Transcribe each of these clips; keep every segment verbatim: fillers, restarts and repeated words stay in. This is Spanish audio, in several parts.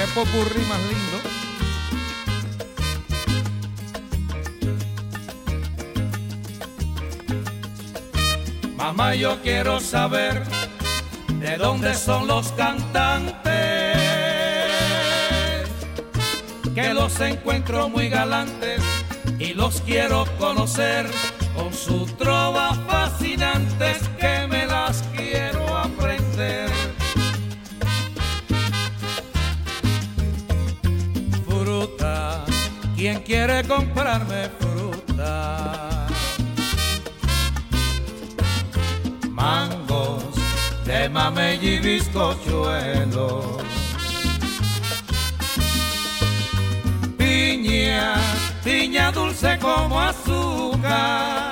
popurrí más lindo. Mamá, yo quiero saber de dónde son los cantantes, que los encuentro muy galantes y los quiero conocer con sus trovas fascinantes, que me las quiero aprender. Fruta, ¿quién quiere comprarme fruta? Mangos de mamey y bizcochuelos, piña, piña dulce como azúcar,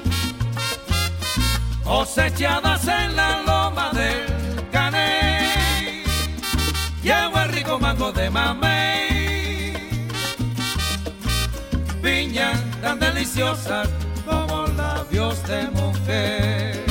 cosechadas en la loma del Caney. Llevo el rico mango de mamey, piña tan deliciosas como labios de mujer.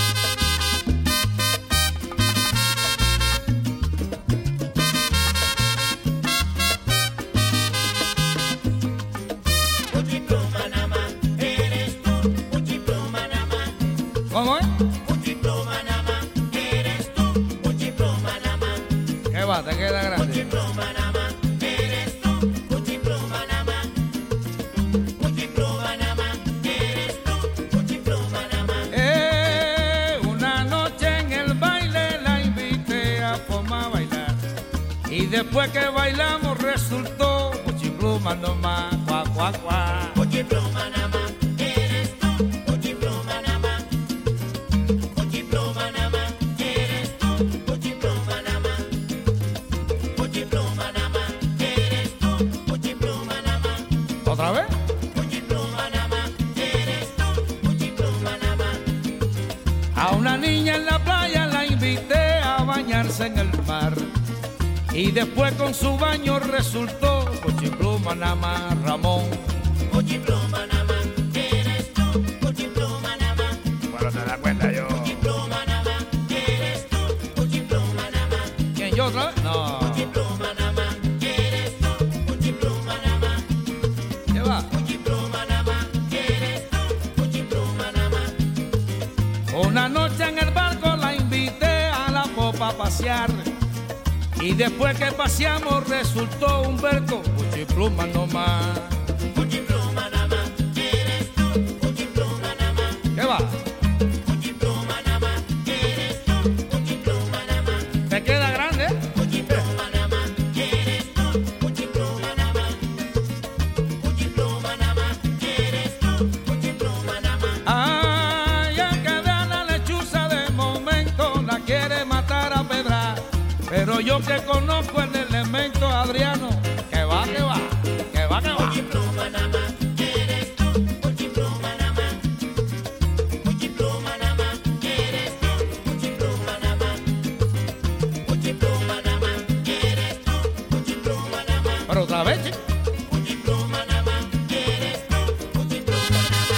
¿Cómo es? Puchipluma nada más, eres tú. Puchipluma nada más. ¿Qué va? ¿Te queda grande? Puchipluma nada más, eres tú. Puchipluma nada más. Puchipluma nada más, eres tú. Puchipluma nada más. Eh, una noche en el baile la invité a Poma a bailar, y después que bailamos resultó Puchipluma nomás, cuá, cuá, cuá. Puchipluma nada más. ¿Otra vez? Puchipluma nada más, eres tú. Puchipluma nada más. A una niña en la playa la invité a bañarse en el mar, y después con su baño resultó Puchipluma nada más, Ramón. Puchipluma nada más, eres tú. Puchipluma nada más. Bueno, te das cuenta yo. Puchipluma nada más, eres tú. Puchipluma nada más. ¿Quién, yo otra vez? No. Puchipluma nada más, eres tú. Puchipluma nada más. ¿Qué va? Puchipluma nada más, eres tú. Puchipluma nada más. Una noche en el barco la invité a la popa a pasear, y después que paseamos resultó un berco, Puchipluma nomás. Puchipluma nada más, eres tú. Puchipluma nada más. ¿Qué va? Puchipluma nada más, eres tú. Puchipluma nada más. ¿Te queda grande? Puchipluma nada más, eres tú. Puchipluma nada más. Puchipluma nada más, eres tú. Puchipluma nada más. Ay, el que vea la lechuza de momento la quiere matar a pedra, pero yo que conozco el elemento Adriano, que va, que va, que va, que va. Puchipluma nada más, eres tú. Puchipluma nada más. Puchipluma nada más, eres tú. Puchipluma nada más. Puchipluma nada más, eres tú. Puchipluma nada más. Pero otra vez, chico. Puchipluma nada más, eres tú. Puchipluma nada más.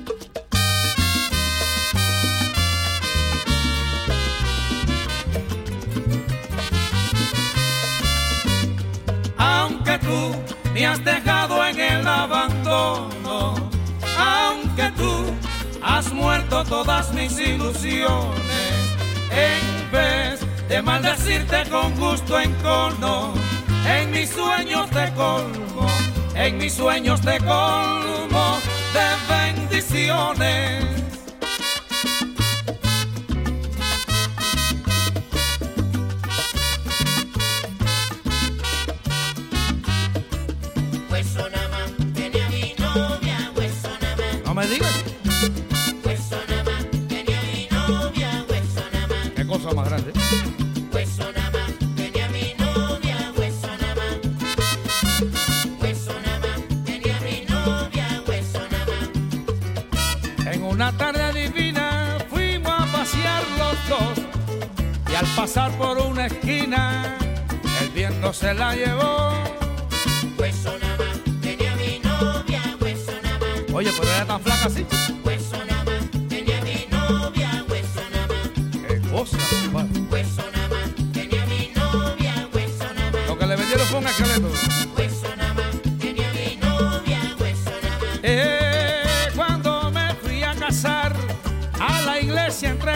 Aunque tú me has dejado en el abandono, aunque tú has muerto todas mis ilusiones, en vez de maldecirte con gusto en cono, en mis sueños te colmo, en mis sueños te colmo de bendiciones. Hueso nada más, tenía mi novia. Hueso nada más. No me digas, Hueso nada más, tenía mi novia. Hueso nada más. qué cosa más grande. Hueso nada más, tenía mi novia. Hueso nada más. Hueso nada más, tenía mi novia. Hueso nada más. En una tarde divina fuimos a pasear los dos, y al pasar por una esquina el viento se la llevó. Hueso nada más, tenía mi novia. Hueso nada más. Oye, pero era tan flaca así. Hueso nada más, tenía mi novia. Hueso nada más. Qué cosa, compadre. Hueso nada más, tenía mi novia. Hueso nada más. Lo que le vendieron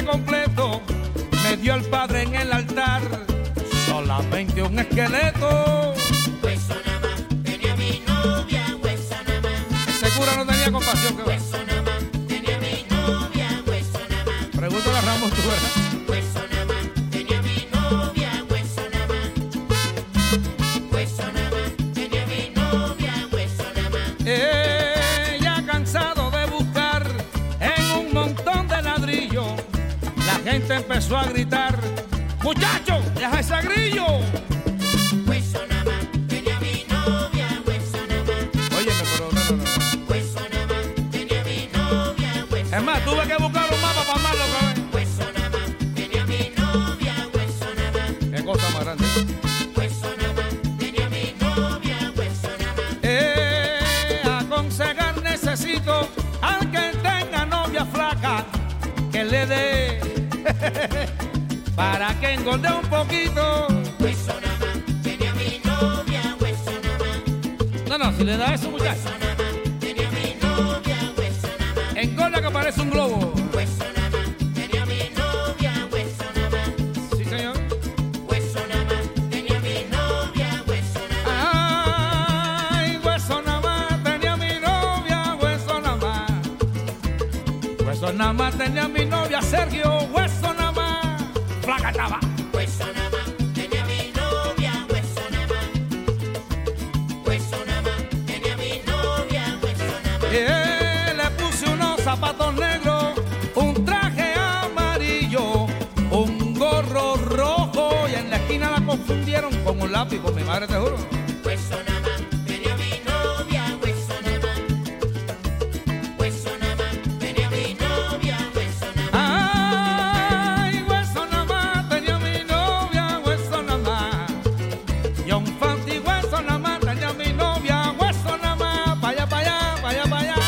paquete completo me dio el padre en el altar, solamente un esqueleto. Hueso nada más tenía mi novia, hueso nada más. Ese cura no tenía compasión, que va. Hueso nada más tenía mi novia, hueso nada más. Pregúntale a Ramón, tú verás. Hueso nada más tenía mi novia, hueso nada más. Hueso nada más tenía mi novia, hueso nada más. Ella cansado de buscar en un montón de ladrillos, la gente empezó a gritar: ¡muchacho, deja ese grillo! Hueso nada más tenía mi novia, hueso nada más. Óyeme, pero no, no, no. Hueso nada más tenía mi novia, hueso. Es más, tuve que buscar un mapa para amarlo otra vez. Hueso nada más tenía mi novia, hueso nada más. Qué cosa más grande. Hueso nada más tenía mi novia, hueso nada más. Eh, aconsejar necesito al que tenga novia flaca que le dé para que engorde un poquito. Hueso nada más tenía mi novia, hueso nada más. No, no, si le da eso, muchacho, Hueso nada más tenía mi novia, hueso nada más. engorda que parece un globo. Hueso nada más tenía mi novia, hueso nada más. Sí, señor. Hueso nada más tenía mi novia, hueso nada más. Ay, hueso nada más tenía mi novia, hueso nada más. Hueso nada más tenía mi novia, Sergio, hueso nada más. Flaca estaba. Hueso nada más tenía mi novia, hueso nada más. Hueso nada más tenía mi novia, hueso nada más. Eh, le puse unos zapatos negros, un traje amarillo, un gorro rojo y en la esquina la confundieron con un lápiz, con mi madre te juro. Hueso nada más tenía mi novia, hueso nada más. Hueso nada más tenía mi novia, hueso nada más. Ay, hueso nada más tenía mi novia, hueso nada más. John Fanti, hueso nada más tenía mi novia, hueso nada más. Pa' allá, pa' allá, pa' allá, pa' allá.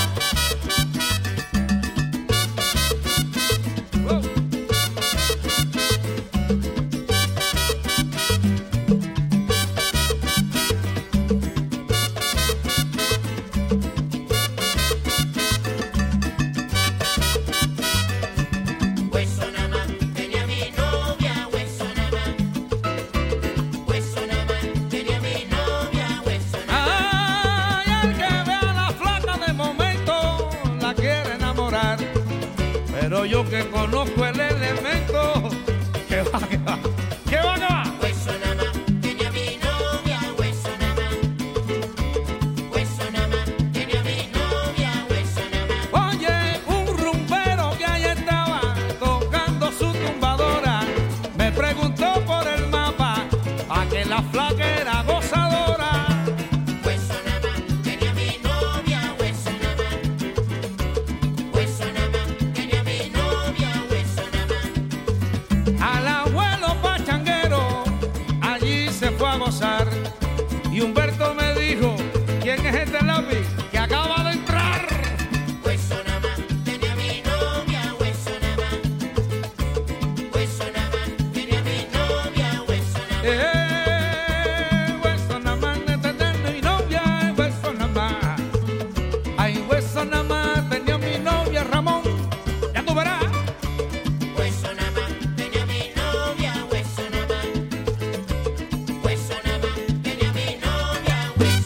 Wow. Hueso nada más tenía mi novia, hueso nada más. Hueso nada más tenía mi novia, hueso nada más. Ay, el que vea a la flaca de momento la quiere enamorar, pero yo que conozco el elemento, que va, que va, que va, que va. Hueso nada más tenía mi novia, hueso nada más. Hueso nada más tenía mi novia, hueso nada más. Oye, un rumbero que ahí estaba tocando su tumbadora me preguntó por el mapa a que la flaca era gozadora. Hueso nada más tenía mi novia, hueso nada más. Hueso nada más tenía mi novia, hueso nada más. Al abuelo pachanguero allí se fue a gozar y Humberto me dijo: ¿quién es este lápiz que acaba de entrar? Hueso nada más tenía mi novia, hueso nada más. Hueso nada más tenía mi novia, hueso nada más. Eh, hueso nada más tenía mi novia, hueso nada más. Ay, hueso nada más tenía mi novia, Ramón, ya tú verás. Hueso nada más tenía mi novia, hueso nada más. Hueso nada más tenía mi novia, hueso